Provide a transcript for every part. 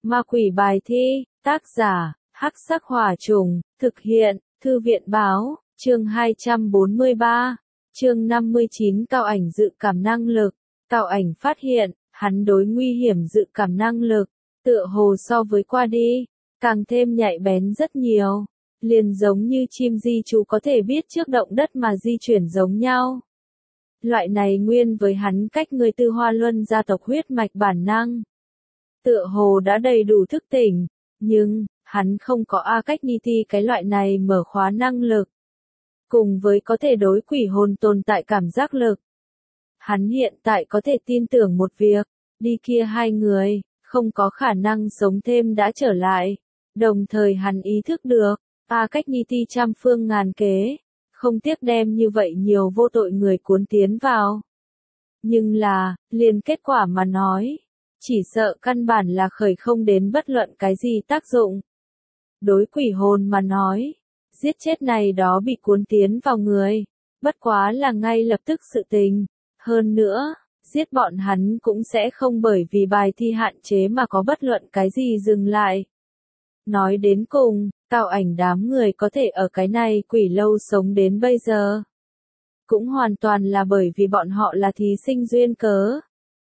Ma quỷ bài thi, tác giả, Hắc Sắc Hỏa Trùng, thực hiện, Thư viện báo, chương 243, chương 59 Cao ảnh dự cảm năng lực. Cao ảnh phát hiện, hắn đối nguy hiểm dự cảm năng lực, tựa hồ so với qua đi, càng thêm nhạy bén rất nhiều, liền giống như chim di trú có thể biết trước động đất mà di chuyển giống nhau. Loại này nguyên với hắn cách người Tư Hoa Luân gia tộc huyết mạch bản năng. Tựa hồ đã đầy đủ thức tỉnh, nhưng, hắn không có Akagniti cái loại này mở khóa năng lực. Cùng với có thể đối quỷ hồn tồn tại cảm giác lực. Hắn hiện tại có thể tin tưởng một việc, đi kia hai người, không có khả năng sống thêm đã trở lại. Đồng thời hắn ý thức được, Akagniti trăm phương ngàn kế, không tiếc đem như vậy nhiều vô tội người cuốn tiến vào. Nhưng là, liền kết quả mà nói, chỉ sợ căn bản là khởi không đến bất luận cái gì tác dụng. Đối quỷ hồn mà nói, giết chết này đó bị cuốn tiến vào người, bất quá là ngay lập tức sự tình. Hơn nữa, giết bọn hắn cũng sẽ không bởi vì bài thi hạn chế mà có bất luận cái gì dừng lại. Nói đến cùng, Cao ảnh đám người có thể ở cái này quỷ lâu sống đến bây giờ. Cũng hoàn toàn là bởi vì bọn họ là thí sinh duyên cớ.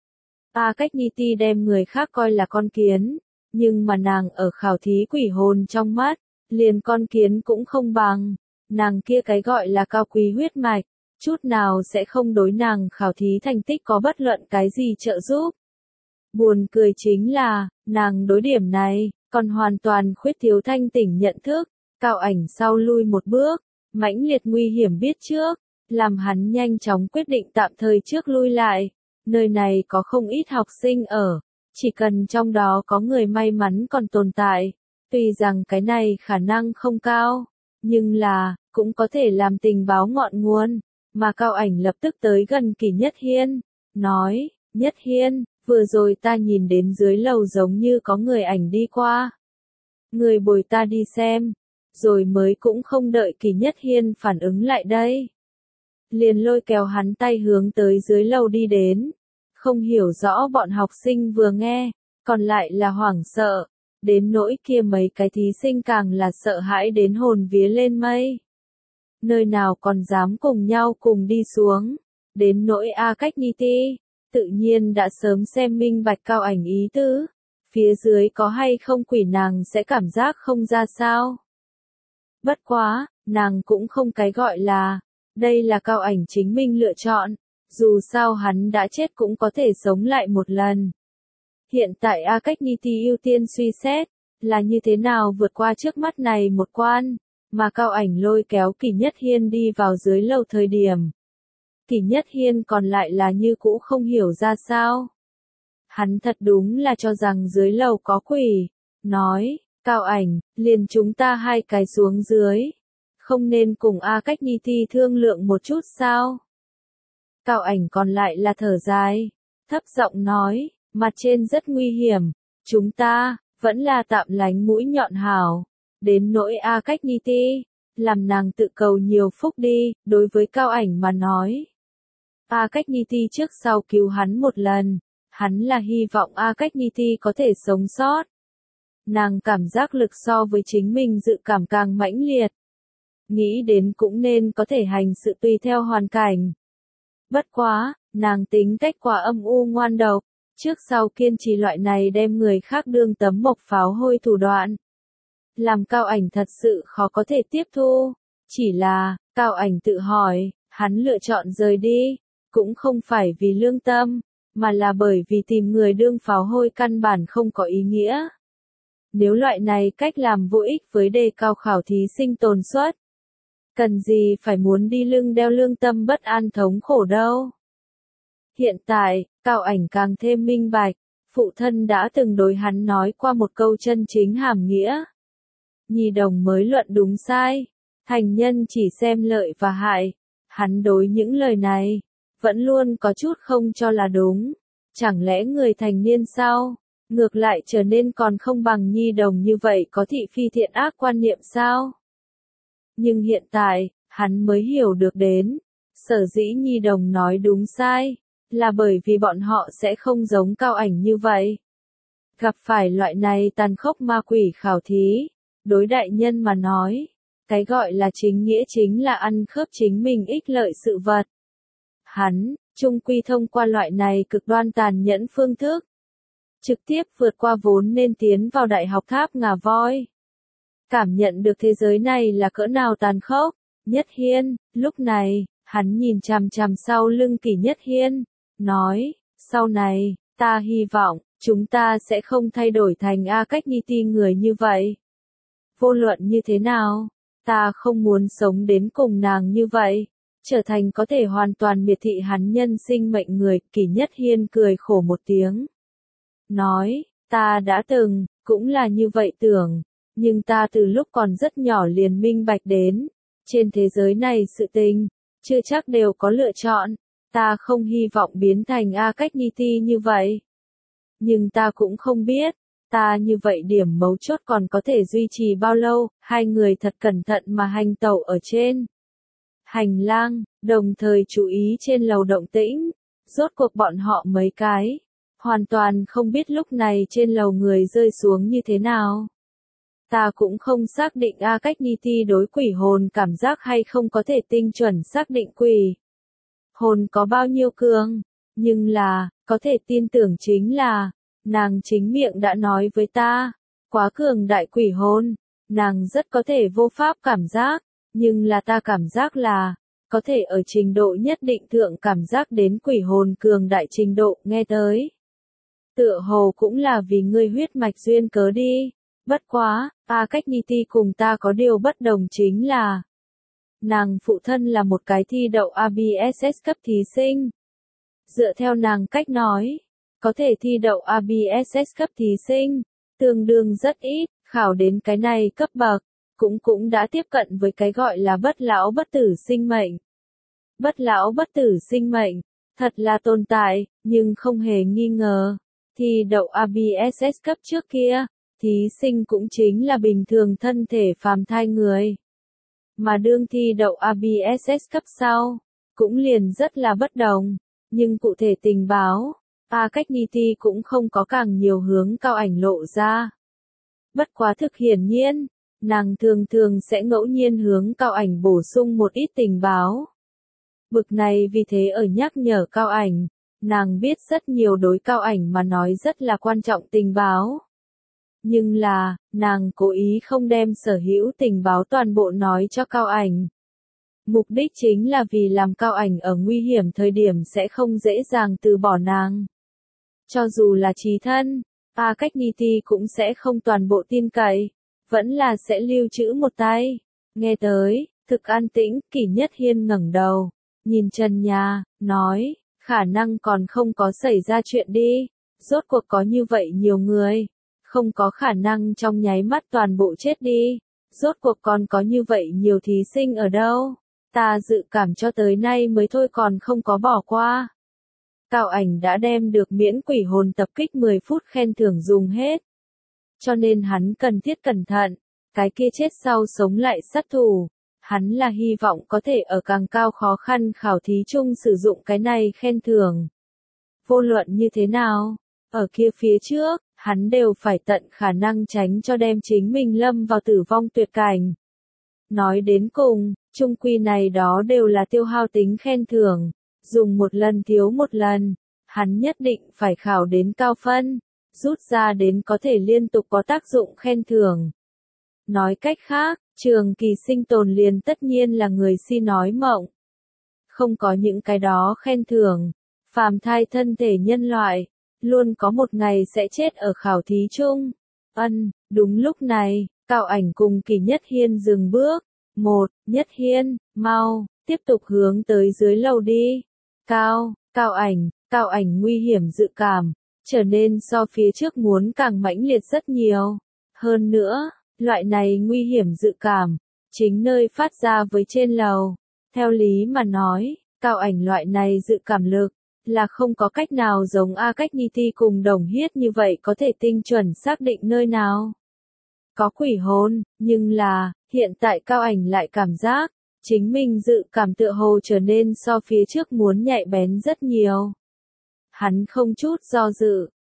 Akagniti đem người khác coi là con kiến, nhưng mà nàng ở khảo thí quỷ hồn trong mắt, liền con kiến cũng không bằng. Nàng kia cái gọi là cao quý huyết mạch, chút nào sẽ không đối nàng khảo thí thành tích có bất luận cái gì trợ giúp. Buồn cười chính là, nàng đối điểm này, còn hoàn toàn khuyết thiếu thanh tỉnh nhận thức. Cao ảnh sau lui một bước, mãnh liệt nguy hiểm biết trước, làm hắn nhanh chóng quyết định tạm thời trước lui lại. Nơi này có không ít học sinh ở, chỉ cần trong đó có người may mắn còn tồn tại, tuy rằng cái này khả năng không cao, nhưng là, cũng có thể làm tình báo ngọn nguồn. Mà Cao ảnh lập tức tới gần Kỷ Nhất Hiên, nói, Nhất Hiên, vừa rồi ta nhìn đến dưới lầu giống như có người ảnh đi qua. Người bồi ta đi xem, rồi mới cũng không đợi Kỷ Nhất Hiên phản ứng lại đây. Liền lôi kéo hắn tay hướng tới dưới lầu đi đến. Không hiểu rõ bọn học sinh vừa nghe, còn lại là hoảng sợ, đến nỗi kia mấy cái thí sinh càng là sợ hãi đến hồn vía lên mây. Nơi nào còn dám cùng nhau cùng đi xuống, đến nỗi Akagniti, tự nhiên đã sớm xem minh bạch Cao ảnh ý tứ, phía dưới có hay không quỷ nàng sẽ cảm giác không ra sao. Bất quá, nàng cũng không cái gọi là, đây là Cao ảnh chính mình lựa chọn. Dù sao hắn đã chết cũng có thể sống lại một lần. Hiện tại Akagniti ưu tiên suy xét, là như thế nào vượt qua trước mắt này một quan, mà Cao ảnh lôi kéo Kỷ Nhất Hiên đi vào dưới lầu thời điểm. Kỷ Nhất Hiên còn lại là như cũ không hiểu ra sao. Hắn thật đúng là cho rằng dưới lầu có quỷ, nói, Cao ảnh, liền chúng ta hai cái xuống dưới, không nên cùng Akagniti thương lượng một chút sao? Cao ảnh còn lại là thở dài, thấp giọng nói, mặt trên rất nguy hiểm, chúng ta, vẫn là tạm lánh mũi nhọn hảo, đến nỗi Akagniti, làm nàng tự cầu nhiều phúc đi, đối với Cao ảnh mà nói. Akagniti trước sau cứu hắn một lần, hắn là hy vọng Akagniti có thể sống sót. Nàng cảm giác lực so với chính mình dự cảm càng mãnh liệt. Nghĩ đến cũng nên có thể hành sự tùy theo hoàn cảnh. Bất quá, nàng tính cách quá âm u ngoan độc, trước sau kiên trì loại này đem người khác đương tấm mộc pháo hôi thủ đoạn. Làm Cao ảnh thật sự khó có thể tiếp thu, chỉ là, Cao ảnh tự hỏi, hắn lựa chọn rời đi, cũng không phải vì lương tâm, mà là bởi vì tìm người đương pháo hôi căn bản không có ý nghĩa. Nếu loại này cách làm vô ích với đề cao khảo thí sinh tồn suất, cần gì phải muốn đi lưng đeo lương tâm bất an thống khổ đâu. Hiện tại, Cao ảnh càng thêm minh bạch, phụ thân đã từng đối hắn nói qua một câu chân chính hàm nghĩa. Nhi đồng mới luận đúng sai, thành nhân chỉ xem lợi và hại. Hắn đối những lời này, vẫn luôn có chút không cho là đúng. Chẳng lẽ người thành niên sao, ngược lại trở nên còn không bằng nhi đồng như vậy có thị phi thiện ác quan niệm sao? Nhưng hiện tại, hắn mới hiểu được đến, sở dĩ nhi đồng nói đúng sai, là bởi vì bọn họ sẽ không giống Cao ảnh như vậy. Gặp phải loại này tàn khốc ma quỷ khảo thí, đối đại nhân mà nói, cái gọi là chính nghĩa chính là ăn khớp chính mình ích lợi sự vật. Hắn, chung quy thông qua loại này cực đoan tàn nhẫn phương thức, trực tiếp vượt qua vốn nên tiến vào đại học tháp ngà voi. Cảm nhận được thế giới này là cỡ nào tàn khốc, Nhất Hiên, lúc này, hắn nhìn chằm chằm sau lưng Kỷ Nhất Hiên, nói, sau này, ta hy vọng, chúng ta sẽ không thay đổi thành A Cách Nhi Ti người như vậy. Vô luận như thế nào, ta không muốn sống đến cùng nàng như vậy, trở thành có thể hoàn toàn miệt thị hắn nhân sinh mệnh người. Kỷ Nhất Hiên cười khổ một tiếng. Nói, ta đã từng, cũng là như vậy tưởng, nhưng ta từ lúc còn rất nhỏ liền minh bạch đến, trên thế giới này sự tình, chưa chắc đều có lựa chọn, ta không hy vọng biến thành A Cách Nhi Ti như vậy. Nhưng ta cũng không biết, ta như vậy điểm mấu chốt còn có thể duy trì bao lâu. Hai người thật cẩn thận mà hành tẩu ở trên hành lang, đồng thời chú ý trên lầu động tĩnh. Rốt cuộc bọn họ mấy cái, hoàn toàn không biết lúc này trên lầu người rơi xuống như thế nào. Ta cũng không xác định A Cách Nhi Ti đối quỷ hồn cảm giác hay không có thể tinh chuẩn xác định quỷ hồn có bao nhiêu cường, nhưng là, có thể tin tưởng chính là, nàng chính miệng đã nói với ta, quá cường đại quỷ hồn, nàng rất có thể vô pháp cảm giác, nhưng là ta cảm giác là, có thể ở trình độ nhất định thượng cảm giác đến quỷ hồn cường đại trình độ. Nghe tới, tựa hồ cũng là vì ngươi huyết mạch duyên cớ đi. Bất quá, A Cách Nhi Ti cùng ta có điều bất đồng chính là, nàng phụ thân là một cái thi đậu ABSS cấp thí sinh. Dựa theo nàng cách nói, có thể thi đậu ABSS cấp thí sinh, tương đương rất ít, khảo đến cái này cấp bậc, cũng đã tiếp cận với cái gọi là bất lão bất tử sinh mệnh. Bất lão bất tử sinh mệnh, thật là tồn tại, nhưng không hề nghi ngờ, thi đậu ABSS cấp trước kia, thí sinh cũng chính là bình thường thân thể phàm thai người. Mà đương thi đậu ABSS cấp sau, cũng liền rất là bất đồng, nhưng cụ thể tình báo, A Cách Nhi Ti cũng không có càng nhiều hướng Cao Ảnh lộ ra. Bất quá thực hiển nhiên, nàng thường thường sẽ ngẫu nhiên hướng Cao Ảnh bổ sung một ít tình báo. Bực này vì thế ở nhắc nhở Cao Ảnh, nàng biết rất nhiều đối Cao Ảnh mà nói rất là quan trọng tình báo. Nhưng là, nàng cố ý không đem sở hữu tình báo toàn bộ nói cho Cao Ảnh. Mục đích chính là vì làm Cao Ảnh ở nguy hiểm thời điểm sẽ không dễ dàng từ bỏ nàng. Cho dù là chí thân, A Cách Nhi Ti cũng sẽ không toàn bộ tin cậy, vẫn là sẽ lưu trữ một tay. Nghe tới, thực an tĩnh. Kỷ Nhất Hiên ngẩng đầu, nhìn trần nhà, nói, khả năng còn không có xảy ra chuyện đi, rốt cuộc có như vậy nhiều người, không có khả năng trong nháy mắt toàn bộ chết đi, rốt cuộc còn có như vậy nhiều thí sinh ở đâu, ta dự cảm cho tới nay mới thôi còn không có bỏ qua. Cao Ảnh đã đem được miễn quỷ hồn tập kích 10 phút khen thưởng dùng hết. Cho nên hắn cần thiết cẩn thận, cái kia chết sau sống lại sát thủ. Hắn là hy vọng có thể ở càng cao khó khăn khảo thí chung sử dụng cái này khen thưởng. Vô luận như thế nào, ở kia phía trước, hắn đều phải tận khả năng tránh cho đem chính mình lâm vào tử vong tuyệt cảnh. Nói đến cùng, chung quy này đó đều là tiêu hao tính khen thưởng. Dùng một lần thiếu một lần, hắn nhất định phải khảo đến cao phân, rút ra đến có thể liên tục có tác dụng khen thưởng. Nói cách khác, trường kỳ sinh tồn liền tất nhiên là người si nói mộng. Không có những cái đó khen thưởng, phàm thai thân thể nhân loại, luôn có một ngày sẽ chết ở khảo thí chung. Đúng lúc này, Cao Ảnh cùng Kỷ Nhất Hiên dừng bước. Nhất Hiên, mau, tiếp tục hướng tới dưới lầu đi. Cao Ảnh nguy hiểm dự cảm, trở nên so phía trước muốn càng mãnh liệt rất nhiều. Hơn nữa, loại này nguy hiểm dự cảm, chính nơi phát ra với trên lầu. Theo lý mà nói, Cao Ảnh loại này dự cảm lực, là không có cách nào giống A Cách Nhi Ti cùng Đồng Hiết như vậy có thể tinh chuẩn xác định nơi nào có quỷ hồn, nhưng là, hiện tại Cao Ảnh lại cảm giác, chính mình dự cảm tựa hồ trở nên so phía trước muốn nhạy bén rất nhiều. Hắn không chút do dự,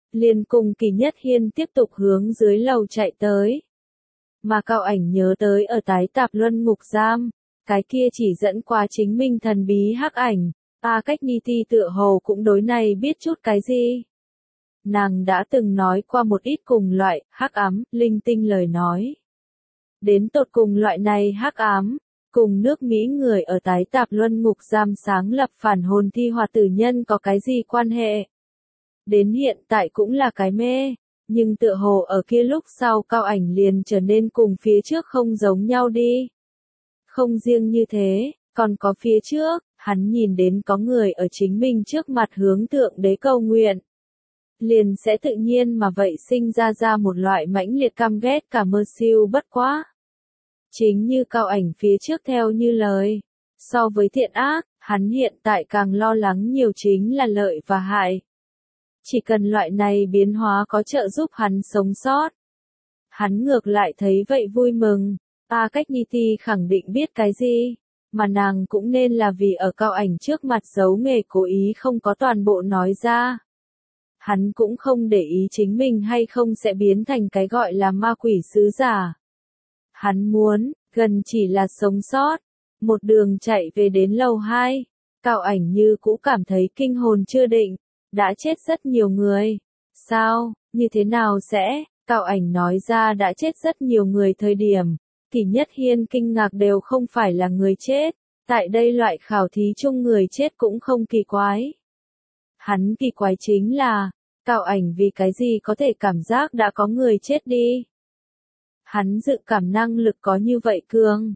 liền cùng Kỳ Nhất Hiên tiếp tục hướng dưới lầu chạy tới. Mà Cao Ảnh nhớ tới ở tái tạp luân ngục giam, cái kia chỉ dẫn qua chính mình thần bí hắc ảnh, Cách Ni Ti tựa hồ cũng đối này biết chút cái gì. Nàng đã từng nói qua một ít cùng loại, hắc ám, linh tinh lời nói. Đến tột cùng loại này hắc ám, cùng nước Mỹ người ở tái tạp luân ngục giam sáng lập phản hồn thi hoạt tử nhân có cái gì quan hệ? Đến hiện tại cũng là cái mê, nhưng tựa hồ ở kia lúc sau Cao Ảnh liền trở nên cùng phía trước không giống nhau đi. Không riêng như thế, còn có phía trước, hắn nhìn đến có người ở chính mình trước mặt hướng Thượng Đế cầu nguyện. Liền sẽ tự nhiên mà vậy sinh ra một loại mãnh liệt căm ghét cả mơ siêu bất quá. Chính như Cao Ảnh phía trước theo như lời, so với thiện ác, hắn hiện tại càng lo lắng nhiều chính là lợi và hại. Chỉ cần loại này biến hóa có trợ giúp hắn sống sót. Hắn ngược lại thấy vậy vui mừng, Cách Ni Ti khẳng định biết cái gì, mà nàng cũng nên là vì ở Cao Ảnh trước mặt giấu nghề cố ý không có toàn bộ nói ra. Hắn cũng không để ý chính mình hay không sẽ biến thành cái gọi là ma quỷ sứ giả. Hắn muốn, gần chỉ là sống sót. Một đường chạy về đến lầu 2, Cao Ảnh như cũ cảm thấy kinh hồn chưa định, đã chết rất nhiều người. Sao, như thế nào sẽ, Cao Ảnh nói ra đã chết rất nhiều người thời điểm, Kỳ Nhất Hiên kinh ngạc đều không phải là người chết, tại đây loại khảo thí chung người chết cũng không kỳ quái. Hắn kỳ quái chính là, Cao Ảnh vì cái gì có thể cảm giác đã có người chết đi. Hắn dự cảm năng lực có như vậy cường.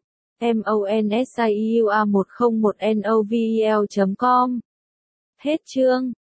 MONSIUA101NOVEL.com. Hết chương.